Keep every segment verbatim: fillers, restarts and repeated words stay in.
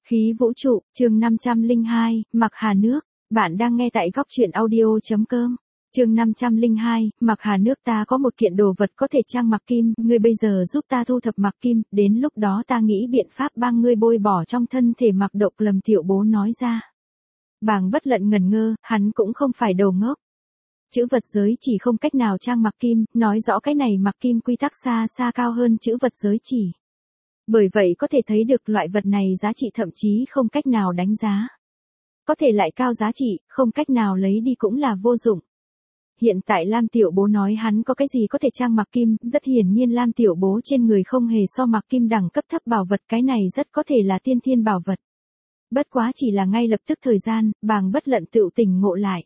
Khí vũ trụ, chương năm trăm lẻ hai, Mặc Hà Nước. Bạn đang nghe tại góc truyện audio.com. Chương năm trăm lẻ hai, Mặc Hà Nước. Ta có một kiện đồ vật có thể trang mặc kim, ngươi bây giờ giúp ta thu thập mặc kim, đến lúc đó ta nghĩ biện pháp bang ngươi bôi bỏ trong thân thể Mặc Độc. Lâm Tiểu Bố nói ra. Bàng Bất Lận ngẩn ngơ, hắn cũng không phải đồ ngốc. Chữ vật giới chỉ không cách nào trang mặc kim, nói rõ cái này mặc kim quy tắc xa xa cao hơn chữ vật giới chỉ. Bởi vậy có thể thấy được loại vật này giá trị thậm chí không cách nào đánh giá. Có thể lại cao giá trị, không cách nào lấy đi cũng là vô dụng. Hiện tại Lam Tiểu Bố nói hắn có cái gì có thể trang mặc kim, rất hiển nhiên Lam Tiểu Bố trên người không hề so mặc kim đẳng cấp thấp bảo vật, cái này rất có thể là tiên thiên bảo vật. Bất quá chỉ là ngay lập tức thời gian, Bàng Bất Lận tự tỉnh ngộ lại.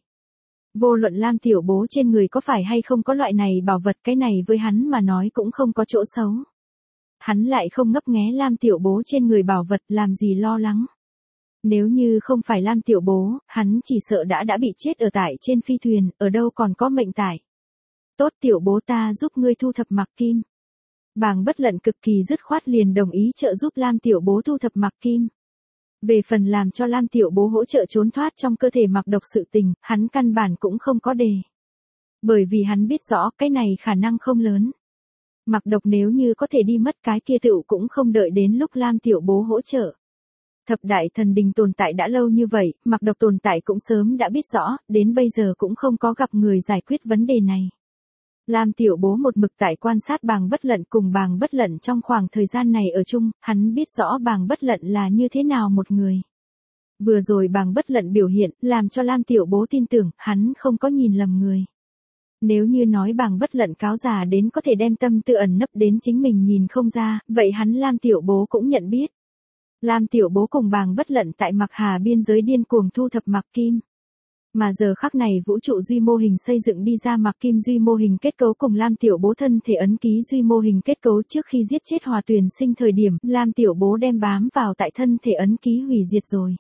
Vô luận Lam Tiểu Bố trên người có phải hay không có loại này bảo vật, cái này với hắn mà nói cũng không có chỗ xấu. Hắn lại không ngấp nghé Lam Tiểu Bố trên người bảo vật, làm gì lo lắng. Nếu như không phải Lam Tiểu Bố, hắn chỉ sợ đã đã bị chết ở tại trên phi thuyền, ở đâu còn có mệnh tải. Tốt, Tiểu Bố, ta giúp ngươi thu thập mặc kim. Bàng Bất Lận cực kỳ dứt khoát liền đồng ý trợ giúp Lam Tiểu Bố thu thập mặc kim. Về phần làm cho Lam Tiểu Bố hỗ trợ trốn thoát trong cơ thể Mặc Độc sự tình, hắn căn bản cũng không có đề. Bởi vì hắn biết rõ cái này khả năng không lớn. Mặc Độc nếu như có thể đi mất, cái kia tựu cũng không đợi đến lúc Lam Tiểu Bố hỗ trợ. Thập đại thần đình tồn tại đã lâu như vậy, Mặc Độc tồn tại cũng sớm đã biết rõ, đến bây giờ cũng không có gặp người giải quyết vấn đề này. Lam Tiểu Bố một mực tại quan sát Bàng Bất Lận, cùng Bàng Bất Lận trong khoảng thời gian này ở chung, hắn biết rõ Bàng Bất Lận là như thế nào một người. Vừa rồi Bàng Bất Lận biểu hiện, làm cho Lam Tiểu Bố tin tưởng, hắn không có nhìn lầm người. Nếu như nói Bàng Bất Lận cáo già đến có thể đem tâm tư ẩn nấp đến chính mình nhìn không ra, vậy hắn Lam Tiểu Bố cũng nhận biết. Lam Tiểu Bố cùng Bàng Bất Lận tại Mặc Hà biên giới điên cuồng thu thập mặc kim. Mà giờ khắc này vũ trụ duy mô hình xây dựng đi ra mặc kim duy mô hình kết cấu cùng Lam Tiểu Bố thân thể ấn ký duy mô hình kết cấu, trước khi giết chết Hòa Tuyền Sinh thời điểm, Lam Tiểu Bố đem bám vào tại thân thể ấn ký hủy diệt rồi.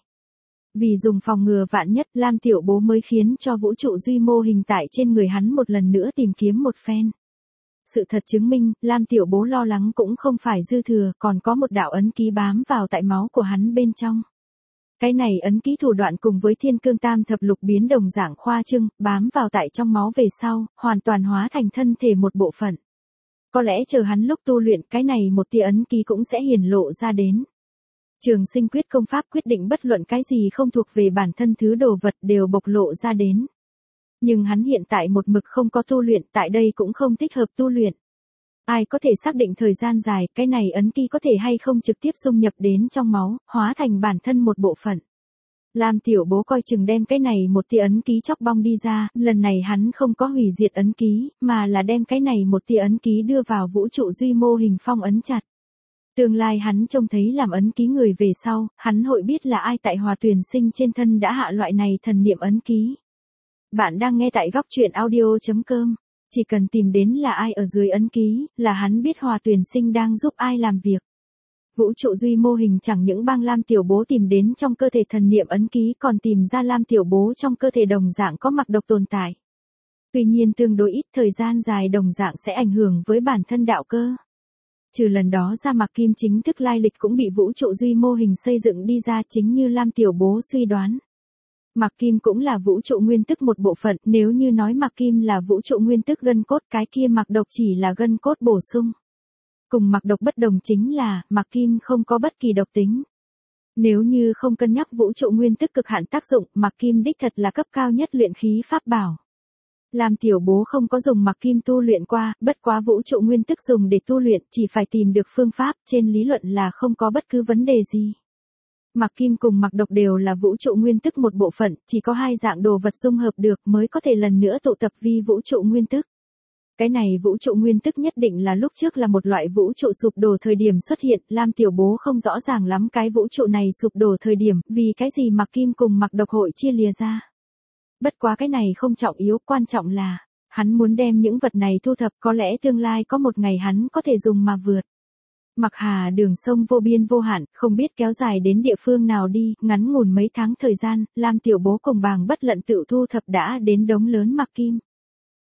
Vì dùng phòng ngừa vạn nhất, Lam Tiểu Bố mới khiến cho vũ trụ duy mô hình tại trên người hắn một lần nữa tìm kiếm một phen. Sự thật chứng minh, Lam Tiểu Bố lo lắng cũng không phải dư thừa, còn có một đạo ấn ký bám vào tại máu của hắn bên trong. Cái này ấn ký thủ đoạn cùng với Thiên Cương Tam Thập Lục biến đồng dạng khoa trương, bám vào tại trong máu về sau, hoàn toàn hóa thành thân thể một bộ phận. Có lẽ chờ hắn lúc tu luyện, cái này một tia ấn ký cũng sẽ hiển lộ ra đến. Trường Sinh Quyết công pháp quyết định bất luận cái gì không thuộc về bản thân thứ đồ vật đều bộc lộ ra đến. Nhưng hắn hiện tại một mực không có tu luyện, tại đây cũng không thích hợp tu luyện. Ai có thể xác định thời gian dài, cái này ấn ký có thể hay không trực tiếp xung nhập đến trong máu, hóa thành bản thân một bộ phận. Lam Tiểu Bố coi chừng đem cái này một tia ấn ký chóc bong đi ra, lần này hắn không có hủy diệt ấn ký, mà là đem cái này một tia ấn ký đưa vào vũ trụ duy mô hình phong ấn chặt. Tương lai hắn trông thấy làm ấn ký người về sau, hắn hội biết là ai tại Hòa Tuyền Sinh trên thân đã hạ loại này thần niệm ấn ký. Bạn đang nghe tại góc truyện audio.com. Chỉ cần tìm đến là ai ở dưới ấn ký, là hắn biết Hòa Tuyền Sinh đang giúp ai làm việc. Vũ trụ duy mô hình chẳng những bang Lam Tiểu Bố tìm đến trong cơ thể thần niệm ấn ký, còn tìm ra Lam Tiểu Bố trong cơ thể đồng dạng có Mặc Độc tồn tại. Tuy nhiên tương đối ít thời gian dài đồng dạng sẽ ảnh hưởng với bản thân đạo cơ. Trừ lần đó ra, mặc kim chính thức lai lịch cũng bị vũ trụ duy mô hình xây dựng đi ra, chính như Lam Tiểu Bố suy đoán. Mặc kim cũng là vũ trụ nguyên tức một bộ phận, nếu như nói mặc kim là vũ trụ nguyên tức gân cốt, cái kia Mặc Độc chỉ là gân cốt bổ sung. Cùng Mặc Độc bất đồng chính là, mặc kim không có bất kỳ độc tính. Nếu như không cân nhắc vũ trụ nguyên tức cực hạn tác dụng, mặc kim đích thật là cấp cao nhất luyện khí pháp bảo. Lam Tiểu Bố không có dùng mặc kim tu luyện qua, bất quá vũ trụ nguyên tức dùng để tu luyện, chỉ phải tìm được phương pháp, trên lý luận là không có bất cứ vấn đề gì. Mặc kim cùng Mặc Độc đều là vũ trụ nguyên tức một bộ phận, chỉ có hai dạng đồ vật dung hợp được mới có thể lần nữa tụ tập vi vũ trụ nguyên tức. Cái này vũ trụ nguyên tức nhất định là lúc trước là một loại vũ trụ sụp đổ thời điểm xuất hiện, Lam Tiểu Bố không rõ ràng lắm cái vũ trụ này sụp đổ thời điểm, vì cái gì Mặc kim cùng Mặc Độc hội chia lìa ra. Bất quá cái này không trọng yếu, quan trọng là, hắn muốn đem những vật này thu thập, có lẽ tương lai có một ngày hắn có thể dùng mà vượt. Mặc Hà đường sông vô biên vô hạn, không biết kéo dài đến địa phương nào đi, ngắn ngủn mấy tháng thời gian, Lam Tiểu Bố cùng Bàng Bất Lận tự thu thập đã đến đống lớn mặc kim.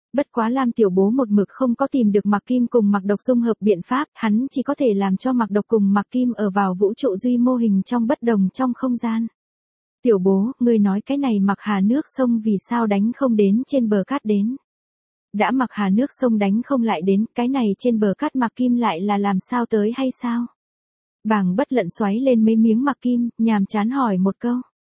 Bất quá Lam Tiểu Bố một mực không có tìm được Mạc Kim cùng Mạc Độc dung hợp biện pháp, hắn chỉ có thể làm cho Mạc Độc cùng Mạc Kim ở vào vũ trụ duy mô hình trong bất đồng trong không gian. Tiểu Bố, ngươi nói cái này Mạc Hà nước sông vì sao đánh không đến trên bờ cát đến? Đã Mạc Hà nước sông đánh không lại đến, cái này trên bờ cát Mạc Kim lại là làm sao tới hay sao? Bàng Bất Lận xoáy lên mấy miếng Mạc Kim, nhàm chán hỏi một câu.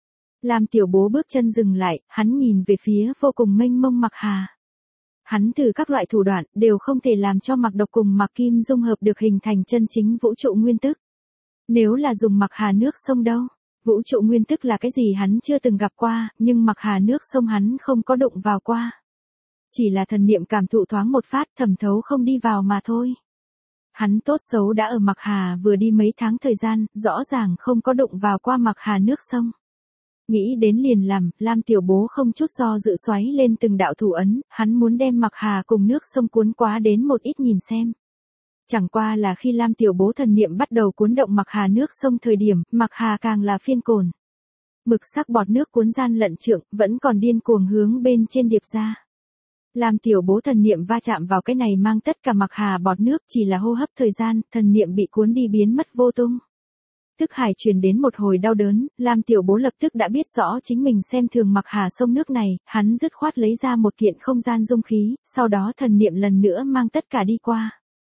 Lam Tiểu Bố bước chân dừng lại, hắn nhìn về phía vô cùng mênh mông Mạc Hà. Hắn thử các loại thủ đoạn, đều không thể làm cho Mạc Độc cùng Mạc Kim dung hợp được hình thành chân chính vũ trụ nguyên tức. Nếu là dùng Mạc Hà nước sông đâu? Vũ trụ nguyên tức là cái gì hắn chưa từng gặp qua, nhưng Mạc Hà nước sông hắn không có đụng vào qua. Chỉ là thần niệm cảm thụ thoáng một phát thẩm thấu không đi vào mà thôi. Hắn tốt xấu đã ở Mạc Hà vừa đi mấy tháng thời gian, rõ ràng không có đụng vào qua Mạc Hà nước sông. Nghĩ đến liền làm, Lam Tiểu Bố không chút do dự xoáy lên từng đạo thủ ấn, hắn muốn đem Mạc Hà cùng nước sông cuốn quá đến một ít nhìn xem. Chẳng qua là khi Lam Tiểu Bố thần niệm bắt đầu cuốn động Mạc Hà nước sông thời điểm, Mạc Hà càng là phiên cồn. Mực sắc bọt nước cuốn gian lận trượng, vẫn còn điên cuồng hướng bên trên điệp ra. Lam Tiểu Bố thần niệm va chạm vào cái này mang tất cả Mạc Hà bọt nước, chỉ là hô hấp thời gian, thần niệm bị cuốn đi biến mất vô tung. Thức hải truyền đến một hồi đau đớn, Lam Tiểu Bố lập tức đã biết rõ chính mình xem thường Mạc Hà sông nước này, hắn dứt khoát lấy ra một kiện không gian dung khí, sau đó thần niệm lần nữa mang tất cả đi qua.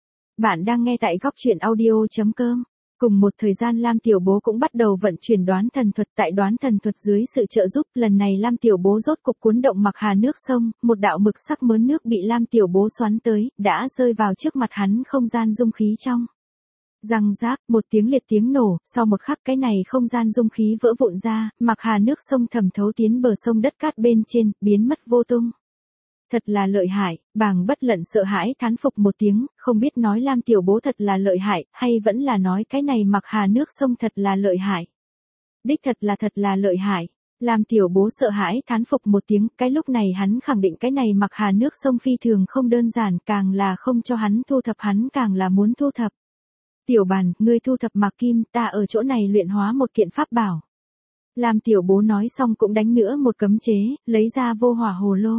Bạn đang nghe tại góc truyện audio chấm com. Cùng một thời gian Lam Tiểu Bố cũng bắt đầu vận chuyển đoán thần thuật, tại đoán thần thuật dưới sự trợ giúp, lần này Lam Tiểu Bố rốt cục cuốn động Mạc Hà nước sông, một đạo mực sắc mớn nước bị Lam Tiểu Bố xoắn tới, đã rơi vào trước mặt hắn không gian dung khí trong. Răng rác, một tiếng liệt tiếng nổ, sau một khắc cái này không gian dung khí vỡ vụn ra, Mạc Hà nước sông thẩm thấu tiến bờ sông đất cát bên trên, biến mất vô tung. Thật là lợi hại, Bàng Bất Lận sợ hãi thán phục một tiếng, không biết nói Lam Tiểu Bố thật là lợi hại, hay vẫn là nói cái này Mạc Hà nước sông thật là lợi hại. Đích thật là thật là lợi hại. Lam Tiểu Bố sợ hãi thán phục một tiếng, cái lúc này hắn khẳng định cái này Mạc Hà nước sông phi thường không đơn giản, càng là không cho hắn thu thập hắn càng là muốn thu thập. Tiểu Bàn, ngươi thu thập Mạc Kim, ta ở chỗ này luyện hóa một kiện pháp bảo. Lam Tiểu Bố nói xong cũng đánh nữa một cấm chế, lấy ra vô hỏa hồ lô.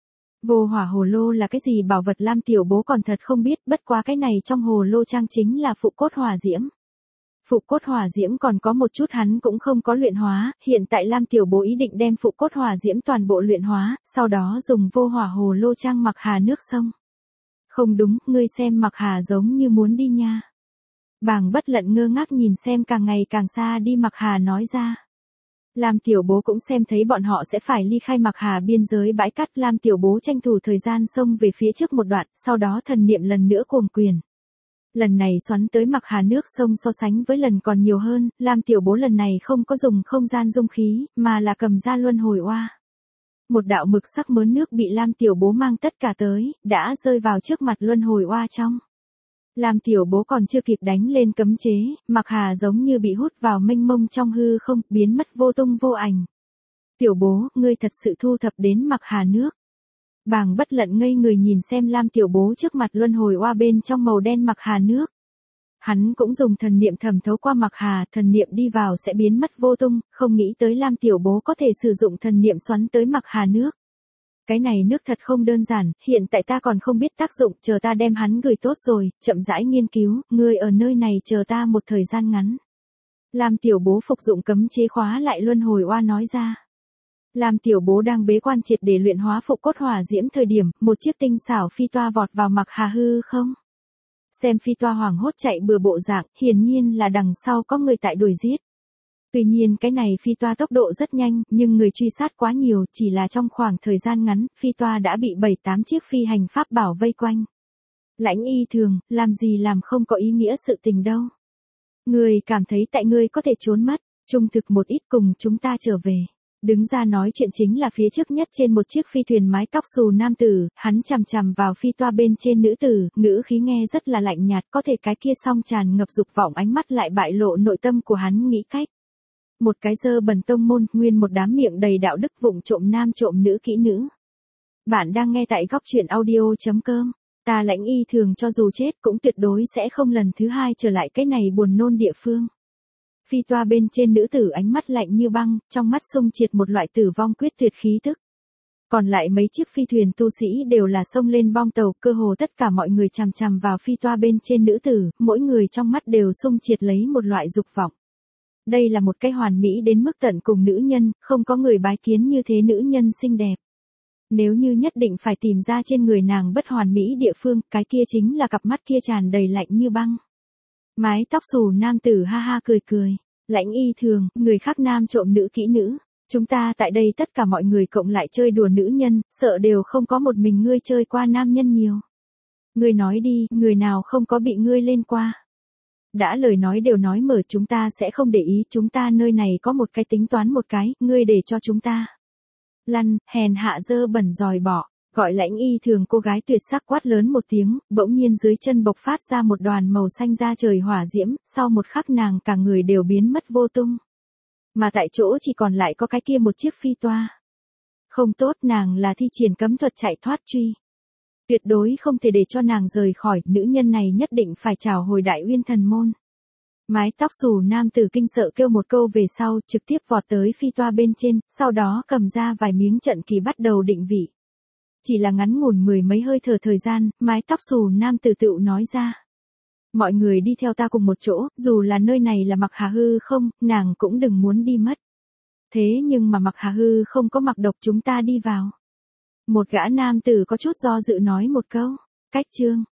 Vô hỏa hồ lô là cái gì bảo vật Lam Tiểu Bố còn thật không biết, bất quá cái này trong hồ lô trang chính là phụ cốt hỏa diễm. Phụ cốt hỏa diễm còn có một chút hắn cũng không có luyện hóa, hiện tại Lam Tiểu Bố ý định đem phụ cốt hỏa diễm toàn bộ luyện hóa, sau đó dùng vô hỏa hồ lô trang Mạc Hà nước sông. Không đúng, ngươi xem Mạc Hà giống như muốn đi nha. Bàng Bất Lận ngơ ngác nhìn xem càng ngày càng xa đi Mạc Hà nói ra. Lam Tiểu Bố cũng xem thấy bọn họ sẽ phải ly khai Mạc Hà biên giới bãi cát, Lam Tiểu Bố tranh thủ thời gian xông về phía trước một đoạn, sau đó thần niệm lần nữa cuồng quyền. Lần này xoắn tới Mạc Hà nước sông so sánh với lần còn nhiều hơn, Lam Tiểu Bố lần này không có dùng không gian dung khí, mà là cầm ra luân hồi oa. Một đạo mực sắc mớn nước bị Lam Tiểu Bố mang tất cả tới, đã rơi vào trước mặt luân hồi oa trong. Lam Tiểu Bố còn chưa kịp đánh lên cấm chế, Mạc Hà giống như bị hút vào mênh mông trong hư không, biến mất vô tung vô ảnh. Tiểu Bố, ngươi thật sự thu thập đến Mạc Hà nước. Bàng Bất Lận ngây người nhìn xem Lam Tiểu Bố trước mặt luân hồi oa bên trong màu đen Mạc Hà nước. Hắn cũng dùng thần niệm thẩm thấu qua Mạc Hà, thần niệm đi vào sẽ biến mất vô tung, không nghĩ tới Lam Tiểu Bố có thể sử dụng thần niệm xoắn tới Mạc Hà nước. Cái này nước thật không đơn giản, hiện tại ta còn không biết tác dụng, chờ ta đem hắn gửi tốt rồi, chậm rãi nghiên cứu, ngươi ở nơi này chờ ta một thời gian ngắn. Lam Tiểu Bố phục dụng cấm chế khóa lại luân hồi oa nói ra. Lam Tiểu Bố đang bế quan triệt để luyện hóa phụ cốt hỏa diễm thời điểm, một chiếc tinh xảo phi toa vọt vào Mạc Hà hư không. Xem phi toa hoảng hốt chạy bừa bộ dạng, hiển nhiên là đằng sau có người tại đuổi giết. Tuy nhiên cái này phi toa tốc độ rất nhanh, nhưng người truy sát quá nhiều, chỉ là trong khoảng thời gian ngắn, phi toa đã bị bảy tám chiếc phi hành pháp bảo vây quanh. Lãnh Y Thường, làm gì làm không có ý nghĩa sự tình đâu. Người cảm thấy tại ngươi có thể trốn mất, trung thực một ít cùng chúng ta trở về. Đứng ra nói chuyện chính là phía trước nhất trên một chiếc phi thuyền mái tóc xù nam tử, hắn chằm chằm vào phi toa bên trên nữ tử, ngữ khí nghe rất là lạnh nhạt, có thể cái kia song tràn ngập dục vọng ánh mắt lại bại lộ nội tâm của hắn nghĩ cách. Một cái dơ bẩn tông môn, nguyên một đám miệng đầy đạo đức vụng trộm nam trộm nữ kỹ nữ. Bạn đang nghe tại góc truyện audio chấm com. Ta Lãnh Y Thường cho dù chết cũng tuyệt đối sẽ không lần thứ hai trở lại cái này buồn nôn địa phương. Phi toa bên trên nữ tử ánh mắt lạnh như băng, trong mắt xung triệt một loại tử vong quyết tuyệt khí tức. Còn lại mấy chiếc phi thuyền tu sĩ đều là xông lên bong tàu, cơ hồ tất cả mọi người chằm chằm vào phi toa bên trên nữ tử, mỗi người trong mắt đều xung triệt lấy một loại dục vọng. Đây là một cái hoàn mỹ đến mức tận cùng nữ nhân, không có người bái kiến như thế nữ nhân xinh đẹp. Nếu như nhất định phải tìm ra trên người nàng bất hoàn mỹ địa phương, cái kia chính là cặp mắt kia tràn đầy lạnh như băng. Mái tóc xù nam tử ha ha cười cười. Lãnh Y Thường, người khác nam trộm nữ kỹ nữ. Chúng ta tại đây tất cả mọi người cộng lại chơi đùa nữ nhân, sợ đều không có một mình ngươi chơi qua nam nhân nhiều. Ngươi nói đi, người nào không có bị ngươi lên qua. Đã lời nói đều nói mở, chúng ta sẽ không để ý, chúng ta nơi này có một cái tính toán một cái, ngươi để cho chúng ta. Lăn, hèn hạ dơ bẩn dòi bỏ, gọi Lãnh Y Thường cô gái tuyệt sắc quát lớn một tiếng, bỗng nhiên dưới chân bộc phát ra một đoàn màu xanh da trời hỏa diễm, sau một khắc nàng cả người đều biến mất vô tung. Mà tại chỗ chỉ còn lại có cái kia một chiếc phi toa. Không tốt, nàng là thi triển cấm thuật chạy thoát truy. Tuyệt đối không thể để cho nàng rời khỏi, nữ nhân này nhất định phải trảo hồi Đại Uyên Thần Môn. Mái tóc xù nam tử kinh sợ kêu một câu về sau, trực tiếp vọt tới phi toa bên trên, sau đó cầm ra vài miếng trận kỳ bắt đầu định vị. Chỉ là ngắn ngủn mười mấy hơi thở thời gian, mái tóc xù nam tử tựu nói ra. Mọi người đi theo ta cùng một chỗ, dù là nơi này là Mặc Hà hư không, nàng cũng đừng muốn đi mất. Thế nhưng mà Mặc Hà hư không có mặc độc, chúng ta đi vào. Một gã nam tử có chút do dự nói một câu. Cách chương.